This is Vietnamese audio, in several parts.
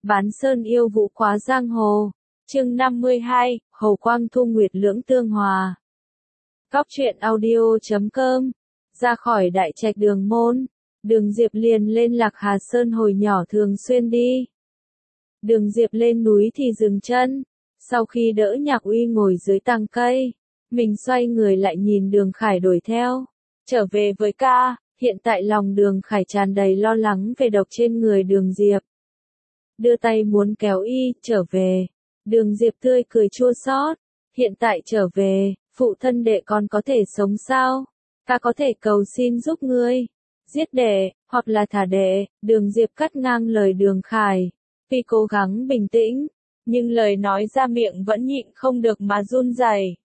Bán sơn yêu vũ quá giang hồ. Chương 52, Hồ Quang Thu Nguyệt lưỡng tương hòa. Góc truyện audio.com. Ra khỏi đại trạch Đường Môn, Đường Diệp liền lên Lạc Hà Sơn hồi nhỏ thường xuyên đi. Đường Diệp lên núi thì dừng chân, sau khi đỡ Nhạc Uy ngồi dưới tàng cây, mình xoay người lại nhìn Đường Khải đuổi theo. Trở về với ca, hiện tại lòng Đường Khải tràn đầy lo lắng về độc trên người Đường Diệp. Đưa tay muốn kéo y trở về. Đường Diệp tươi cười chua xót. Hiện tại trở về, phụ thân đệ còn có thể sống sao? Ta có thể cầu xin giúp ngươi. Giết đệ, hoặc là thả đệ. Đường Diệp cắt ngang lời Đường Khải. Tuy cố gắng bình tĩnh, nhưng lời nói ra miệng vẫn nhịn không được mà run rẩy.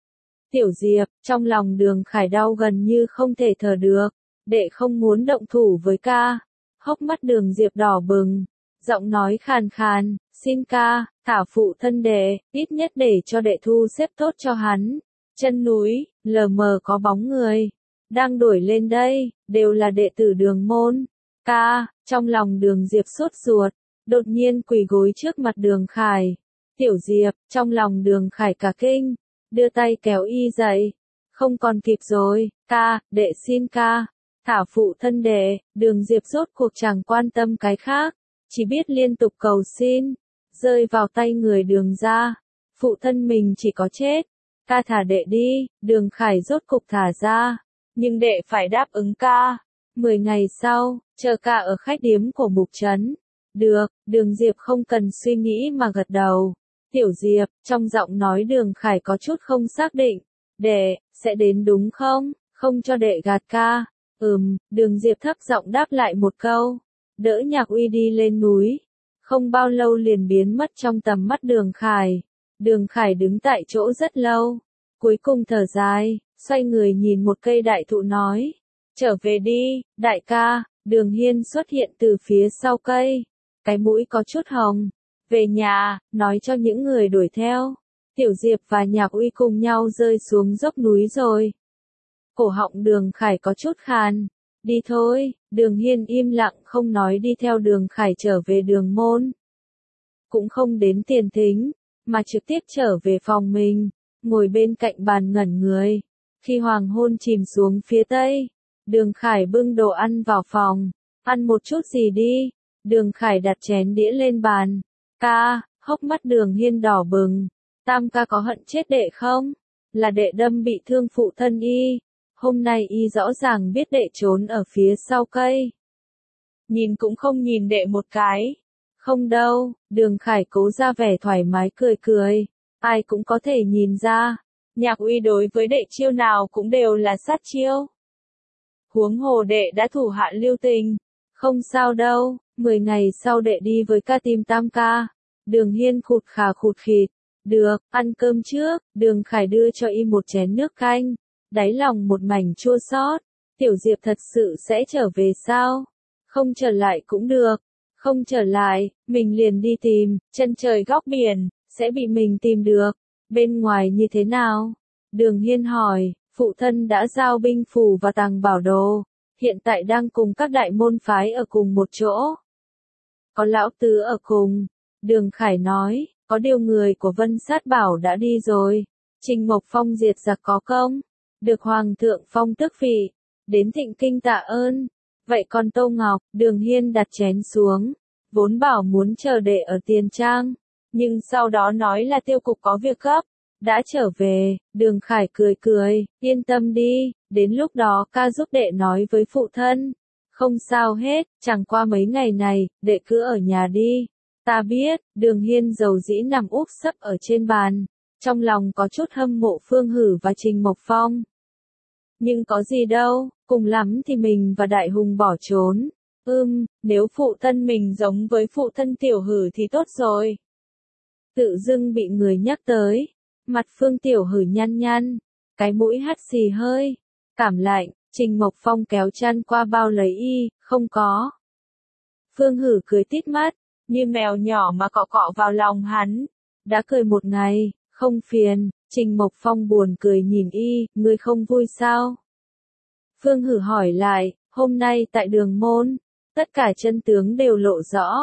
Tiểu Diệp, trong lòng Đường Khải đau gần như không thể thở được. Đệ không muốn động thủ với ca. Hốc mắt Đường Diệp đỏ bừng. Giọng nói khàn khàn, xin ca, thả phụ thân đệ, ít nhất để cho đệ thu xếp tốt cho hắn. Chân núi, lờ mờ có bóng người, đang đuổi lên đây, đều là đệ tử Đường Môn. Ca, trong lòng Đường Diệp sốt ruột, đột nhiên quỳ gối trước mặt Đường Khải. Tiểu Diệp, trong lòng Đường Khải cả kinh, đưa tay kéo y dậy. Không còn kịp rồi, ca, đệ xin ca, thả phụ thân đệ. Đường Diệp rốt cuộc chẳng quan tâm cái khác, chỉ biết liên tục cầu xin, rơi vào tay người Đường ra. Phụ thân mình chỉ có chết, ca thả đệ đi. Đường Khải rốt cục thả ra, nhưng đệ phải đáp ứng ca. 10 ngày sau, chờ ca ở khách điếm của Mục Trấn. Được, Đường Diệp không cần suy nghĩ mà gật đầu. Tiểu Diệp, trong giọng nói Đường Khải có chút không xác định. Đệ, sẽ đến đúng không? Không cho đệ gạt ca. Đường Diệp thấp giọng đáp lại một câu. Đỡ Nhạc Uy đi lên núi. Không bao lâu liền biến mất trong tầm mắt Đường Khải. Đường Khải đứng tại chỗ rất lâu. Cuối cùng thở dài, xoay người nhìn một cây đại thụ nói. Trở về đi, đại ca. Đường Hiên xuất hiện từ phía sau cây. Cái mũi có chút hồng. Về nhà, nói cho những người đuổi theo. Tiểu Diệp và Nhạc Uy cùng nhau rơi xuống dốc núi rồi. Cổ họng Đường Khải có chút khàn. Đi thôi. Đường Hiên im lặng không nói đi theo Đường Khải trở về Đường Môn. Cũng không đến tiền thính, mà trực tiếp trở về phòng mình, ngồi bên cạnh bàn ngẩn người. Khi hoàng hôn chìm xuống phía tây, Đường Khải bưng đồ ăn vào phòng. Ăn một chút gì đi. Đường Khải đặt chén đĩa lên bàn. Ca, hốc mắt Đường Hiên đỏ bừng. Tam ca có hận chết đệ không? Là đệ đâm bị thương phụ thân y. Hôm nay y rõ ràng biết đệ trốn ở phía sau cây. Nhìn cũng không nhìn đệ một cái. Không đâu, Đường Khải cố ra vẻ thoải mái cười cười. Ai cũng có thể nhìn ra. Nhạc Uy đối với đệ chiêu nào cũng đều là sát chiêu. Huống hồ đệ đã thủ hạ lưu tình. Không sao đâu, 10 ngày sau đệ đi với ca tìm tam ca. Đường Hiên khụt khà khụt khịt. Được, ăn cơm trước. Đường Khải đưa cho y một chén nước canh. Đáy lòng một mảnh chua xót. Tiểu Diệp thật sự sẽ trở về sao? Không trở lại cũng được. Không trở lại, mình liền đi tìm. Chân trời góc biển, sẽ bị mình tìm được. Bên ngoài như thế nào? Đường Hiên hỏi. Phụ thân đã giao binh phù và tàng bảo đồ. Hiện tại đang cùng các đại môn phái ở cùng một chỗ. Có lão tứ ở cùng. Đường Khải nói. Có điều người của Vân Sát Bảo đã đi rồi. Trình Mộc Phong diệt giặc có công. Được Hoàng thượng phong tước vị. Đến Thịnh Kinh tạ ơn. Vậy còn Tô Ngọc? Đường Hiên đặt chén xuống. Vốn bảo muốn chờ đệ ở Tiền Trang. Nhưng sau đó nói là tiêu cục có việc gấp. Đã trở về. Đường Khải cười cười. Yên tâm đi. Đến lúc đó ca giúp đệ nói với phụ thân. Không sao hết. Chẳng qua mấy ngày này, đệ cứ ở nhà đi. Ta biết. Đường Hiên dầu dĩ nằm úp sấp ở trên bàn. Trong lòng có chút hâm mộ Phương Hử và Trình Mộc Phong. Nhưng có gì đâu, cùng lắm thì mình và Đại Hùng bỏ trốn. Nếu phụ thân mình giống với phụ thân Tiểu Hử thì tốt rồi. Tự dưng bị người nhắc tới. Mặt Phương Tiểu Hử nhăn nhăn. Cái mũi hắt xì hơi. Cảm lạnh, Trình Mộc Phong kéo chăn qua bao lấy y, không có. Phương Hử cười tít mắt, như mèo nhỏ mà cọ cọ vào lòng hắn. Đã cười một ngày, không phiền. Trình Mộc Phong buồn cười nhìn y, ngươi không vui sao? Phương Hử hỏi lại, hôm nay tại Đường Môn, tất cả chân tướng đều lộ rõ.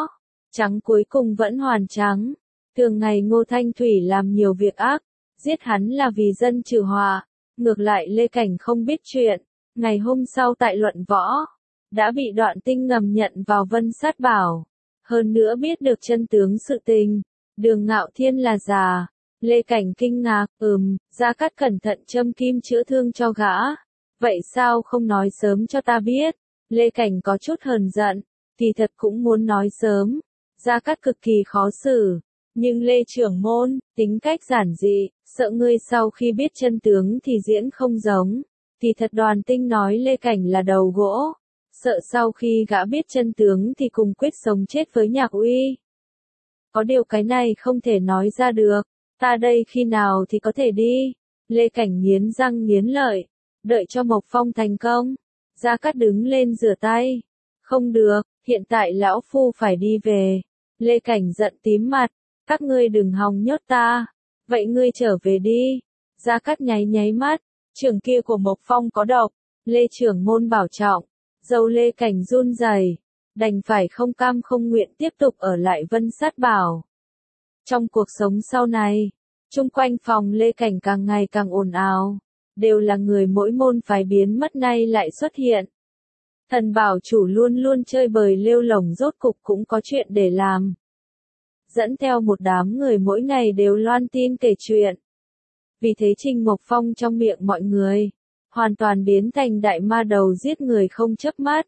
Trắng cuối cùng vẫn hoàn trắng. Thường ngày Ngô Thanh Thủy làm nhiều việc ác, giết hắn là vì dân trừ họa. Ngược lại Lê Cảnh không biết chuyện, ngày hôm sau tại luận võ, đã bị Đoạn Tinh ngầm nhận vào Vân Sát Bảo. Hơn nữa biết được chân tướng sự tình, Đường Ngạo Thiên là già. Lê Cảnh kinh ngạc, Gia Cát cẩn thận châm kim chữa thương cho gã. Vậy sao không nói sớm cho ta biết? Lê Cảnh có chút hờn giận, kỳ thật cũng muốn nói sớm. Gia Cát cực kỳ khó xử, nhưng Lê trưởng môn, tính cách giản dị, sợ ngươi sau khi biết chân tướng thì diễn không giống. Kỳ thật Đoàn Tinh nói Lê Cảnh là đầu gỗ, sợ sau khi gã biết chân tướng thì cùng quyết sống chết với Nhạc Uy. Có điều cái này không thể nói ra được, ta đây khi nào thì có thể đi? Lê Cảnh nghiến răng nghiến lợi, đợi cho Mộc Phong thành công. Gia Cát đứng lên rửa tay. Không được, hiện tại lão phu phải đi về. Lê Cảnh giận tím mặt, các ngươi đừng hòng nhốt ta. Vậy ngươi trở về đi. Gia Cát nháy nháy mắt, trường kia của Mộc Phong có độc. Lê trưởng môn bảo trọng. Dâu Lê Cảnh run rẩy, đành phải không cam không nguyện tiếp tục ở lại Vân Sát Bảo. Trong cuộc sống sau này, chung quanh phòng Lê Cảnh càng ngày càng ồn ào, đều là người mỗi môn phái biến mất nay lại xuất hiện. Thần bảo chủ luôn luôn chơi bời lêu lổng rốt cục cũng có chuyện để làm. Dẫn theo một đám người mỗi ngày đều loan tin kể chuyện. Vì thế Trình Mộc Phong trong miệng mọi người, hoàn toàn biến thành đại ma đầu giết người không chớp mắt.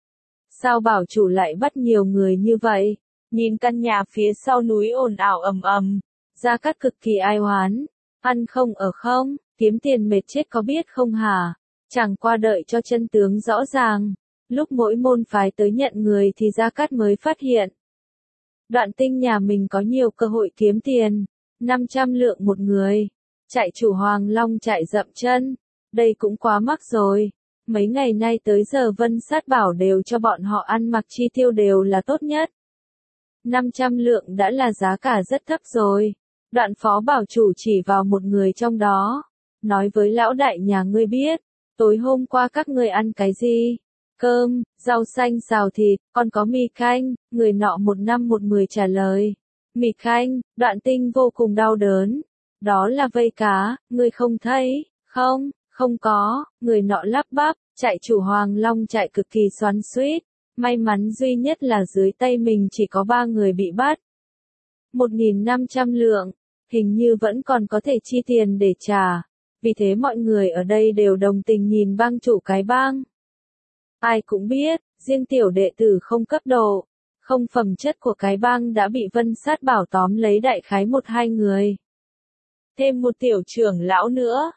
Sao bảo chủ lại bắt nhiều người như vậy? Nhìn căn nhà phía sau núi ồn ào ầm ầm, Gia Cát cực kỳ ai oán, ăn không ở không, kiếm tiền mệt chết có biết không hả? Chẳng qua đợi cho chân tướng rõ ràng, lúc mỗi môn phái tới nhận người thì Gia Cát mới phát hiện. Đoạn Tinh nhà mình có nhiều cơ hội kiếm tiền, 500 lượng một người, trại chủ Hoàng Long trại dậm chân, đây cũng quá mắc rồi. Mấy ngày nay tới giờ Vân Sát Bảo đều cho bọn họ ăn mặc chi tiêu đều là tốt nhất. 500 lượng đã là giá cả rất thấp rồi. Đoạn phó bảo chủ chỉ vào một người trong đó, nói với lão đại nhà ngươi biết, tối hôm qua các ngươi ăn cái gì? Cơm, rau xanh xào thịt, còn có mì canh, người nọ 1/10 trả lời. Mì canh, Đoạn Tinh vô cùng đau đớn. Đó là vây cá, ngươi không thấy, không? Không có, người nọ lắp bắp, trại chủ Hoàng Long trại cực kỳ xoắn xuýt. May mắn duy nhất là dưới tay mình chỉ có 3 người bị bắt. 1.500 lượng, hình như vẫn còn có thể chi tiền để trả. Vì thế mọi người ở đây đều đồng tình nhìn bang chủ cái bang. Ai cũng biết, riêng tiểu đệ tử không cấp độ, không phẩm chất của cái bang đã bị Vân Sát Bảo tóm lấy đại khái 1-2 người. Thêm một tiểu trưởng lão nữa.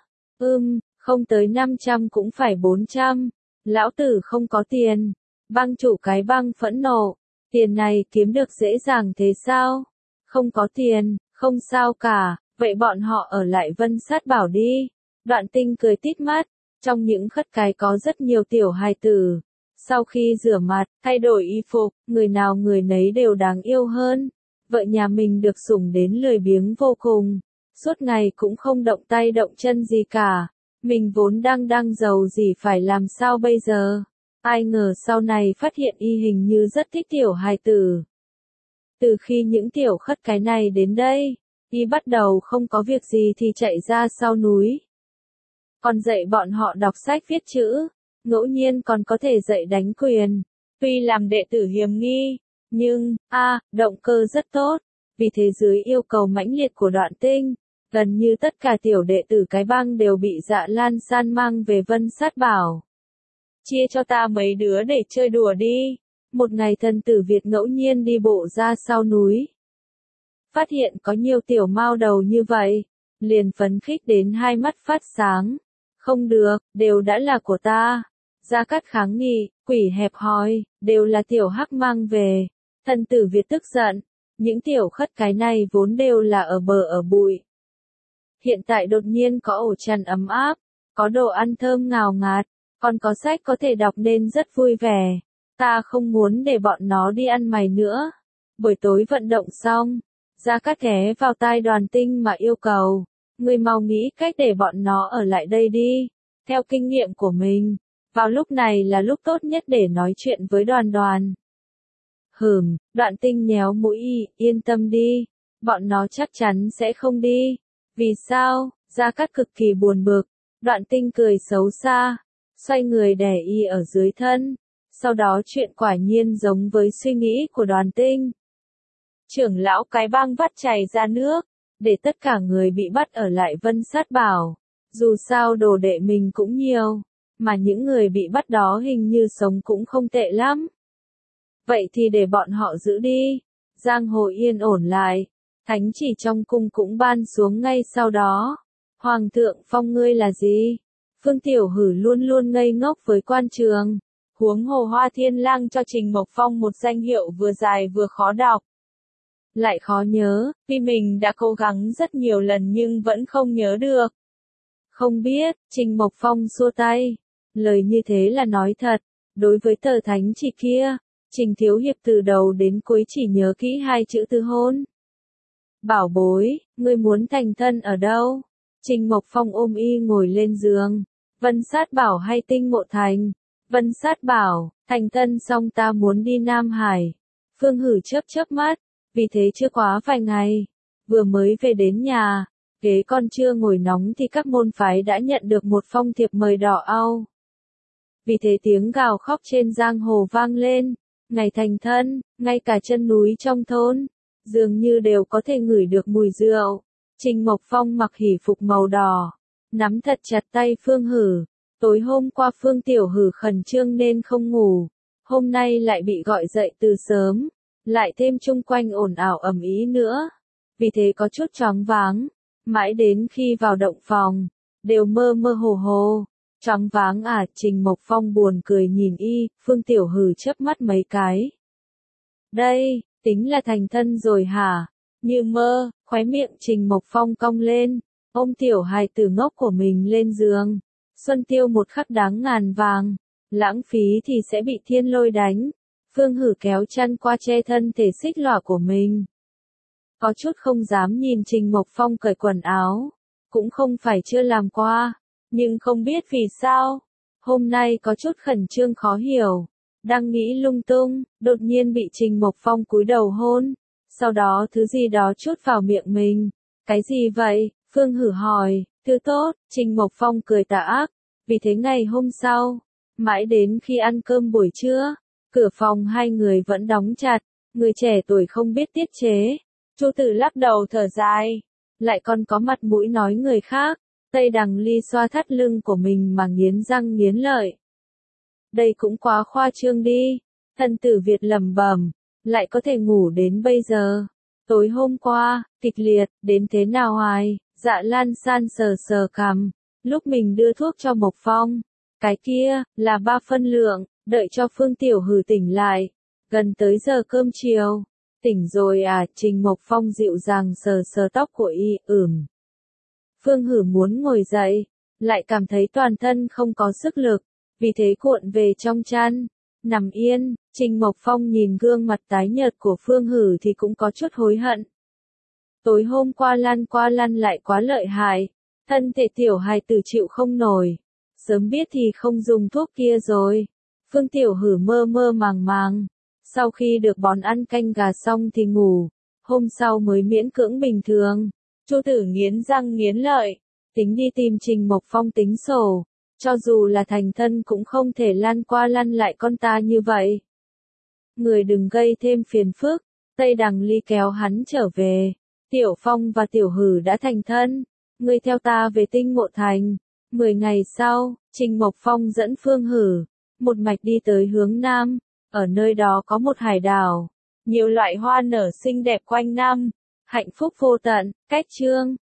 Không tới 500 cũng phải 400. Lão tử không có tiền. Bang chủ cái bang phẫn nộ. Tiền này kiếm được dễ dàng thế sao? Không có tiền, không sao cả, vậy bọn họ ở lại Vân Sát Bảo đi. Đoạn Tinh cười tít mắt, trong những khất cái có rất nhiều tiểu hài tử. Sau khi rửa mặt, thay đổi y phục, người nào người nấy đều đáng yêu hơn. Vợ nhà mình được sủng đến lười biếng vô cùng. Suốt ngày cũng không động tay động chân gì cả. Mình vốn đang giàu gì phải làm sao bây giờ? Ai ngờ sau này phát hiện y hình như rất thích tiểu hài tử. Từ khi những tiểu khất cái này đến đây, y bắt đầu không có việc gì thì chạy ra sau núi. Còn dạy bọn họ đọc sách viết chữ, ngẫu nhiên còn có thể dạy đánh quyền. Tuy làm đệ tử hiềm nghi, nhưng, động cơ rất tốt. Vì thế dưới yêu cầu mãnh liệt của Đoạn Tinh, gần như tất cả tiểu đệ tử cái bang đều bị Dạ Lan San mang về Vân Sát Bảo. Chia cho ta mấy đứa để chơi đùa đi. Một ngày thần tử Việt ngẫu nhiên đi bộ ra sau núi. Phát hiện có nhiều tiểu mao đầu như vậy. Liền phấn khích đến hai mắt phát sáng. Không được, đều đã là của ta. Gia Cát kháng nghị, quỷ hẹp hòi, đều là tiểu hắc mang về. Thần tử Việt tức giận. Những tiểu khất cái này vốn đều là ở bờ ở bụi. Hiện tại đột nhiên có ổ chăn ấm áp, có đồ ăn thơm ngào ngạt, còn có sách có thể đọc nên rất vui vẻ. Ta không muốn để bọn nó đi ăn mày nữa. Buổi tối vận động xong, Gia Cát ghé vào tai Đoàn Tinh mà yêu cầu, người mau nghĩ cách để bọn nó ở lại đây đi. Theo kinh nghiệm của mình, vào lúc này là lúc tốt nhất để nói chuyện với Đoàn. Đoạn Tinh nhéo mũi yên tâm đi, bọn nó chắc chắn sẽ không đi. Vì sao? Gia Cát cực kỳ buồn bực. Đoạn Tinh cười xấu xa, xoay người đè ở dưới thân. Sau đó chuyện quả nhiên giống với suy nghĩ của Đoàn Tinh. Trưởng lão cái bang vắt chảy ra nước, để tất cả người bị bắt ở lại Vân Sát Bảo. Dù sao đồ đệ mình cũng nhiều, mà những người bị bắt đó hình như sống cũng không tệ lắm. Vậy thì để bọn họ giữ đi. Giang hồ yên ổn lại, thánh chỉ trong cung cũng ban xuống ngay sau đó. Hoàng thượng phong ngươi là gì? Phương Tiểu Hử luôn luôn ngây ngốc với quan trường. Huống hồ Hoa Thiên Lang cho Trình Mộc Phong một danh hiệu vừa dài vừa khó đọc. Lại khó nhớ, vì mình đã cố gắng rất nhiều lần nhưng vẫn không nhớ được. Không biết, Trình Mộc Phong xua tay. Lời như thế là nói thật, đối với tờ thánh chỉ kia, Trình Thiếu Hiệp từ đầu đến cuối chỉ nhớ kỹ hai chữ từ hôn. Bảo bối, ngươi muốn thành thân ở đâu? Trình Mộc Phong ôm ngồi lên giường. Vân Sát Bảo hay Tinh Mộ Thành? Vân Sát Bảo, thành thân xong ta muốn đi Nam Hải. Phương Hử chớp mắt, vì thế chưa quá vài ngày, vừa mới về đến nhà, ghế con chưa ngồi nóng thì các môn phái đã nhận được một phong thiệp mời đỏ au. Vì thế tiếng gào khóc trên giang hồ vang lên, ngày thành thân, ngay cả chân núi trong thôn, dường như đều có thể ngửi được mùi rượu. Trình Mộc Phong mặc hỷ phục màu đỏ, nắm thật chặt tay Phương Hử. Tối hôm qua Phương Tiểu Hử khẩn trương nên không ngủ, hôm nay lại bị gọi dậy từ sớm, lại thêm chung quanh ồn ào ầm ĩ nữa, vì thế có chút choáng váng, mãi đến khi vào động phòng, đều mơ mơ hồ hồ. Choáng váng à? Trình Mộc Phong buồn cười nhìn Phương Tiểu Hử chớp mắt mấy cái. Đây, tính là thành thân rồi hả? Như mơ, khóe miệng Trình Mộc Phong cong lên, ôm tiểu hài tử ngốc của mình lên giường. Xuân tiêu một khắc đáng ngàn vàng, lãng phí thì sẽ bị thiên lôi đánh. Phương Hử kéo chăn qua che thân thể xích lỏa của mình. Có chút không dám nhìn Trình Mộc Phong cởi quần áo, cũng không phải chưa làm qua, nhưng không biết vì sao, hôm nay có chút khẩn trương khó hiểu, đang nghĩ lung tung, đột nhiên bị Trình Mộc Phong cúi đầu hôn, sau đó thứ gì đó chút vào miệng mình. Cái gì vậy? Phương Hử hỏi. Thứ tốt, Trình Mộc Phong cười tà ác. Vì thế ngày hôm sau, mãi đến khi ăn cơm buổi trưa, cửa phòng hai người vẫn đóng chặt, người trẻ tuổi không biết tiết chế. Chu Tử lắc đầu thở dài, lại còn có mặt mũi nói người khác. Tây Đằng Ly xoa thắt lưng của mình mà nghiến răng nghiến lợi. Đây cũng quá khoa trương đi. Thân tử Việt lẩm bẩm, lại có thể ngủ đến bây giờ. Tối hôm qua, kịch liệt, đến thế nào hoài? Dạ Lan San sờ sờ cằm, lúc mình đưa thuốc cho Mộc Phong, cái kia, là 3 phân lượng, đợi cho Phương Tiểu Hử tỉnh lại, gần tới giờ cơm chiều. Tỉnh rồi à? Trình Mộc Phong dịu dàng sờ sờ tóc của Phương Hử muốn ngồi dậy, lại cảm thấy toàn thân không có sức lực, vì thế cuộn về trong chăn, nằm yên. Trình Mộc Phong nhìn gương mặt tái nhợt của Phương Hử thì cũng có chút hối hận. Tối hôm qua lăn lại quá lợi hại, thân thể tiểu hài tử chịu không nổi, sớm biết thì không dùng thuốc kia rồi. Phương Tiểu Hử mơ mơ màng màng, sau khi được bón ăn canh gà xong thì ngủ, hôm sau mới miễn cưỡng bình thường. Chu Tử nghiến răng nghiến lợi, tính đi tìm Trình Mộc Phong tính sổ, cho dù là thành thân cũng không thể lăn qua lăn lại con ta như vậy. Người đừng gây thêm phiền phức. Tây Đằng Ly kéo hắn trở về. Tiểu Phong và Tiểu Hử đã thành thân, ngươi theo ta về Tinh Mộ Thành. 10 ngày sau, Trình Mộc Phong dẫn Phương Hử một mạch đi tới hướng Nam, ở nơi đó có một hải đảo, nhiều loại hoa nở xinh đẹp quanh năm, hạnh phúc vô tận. Cách chương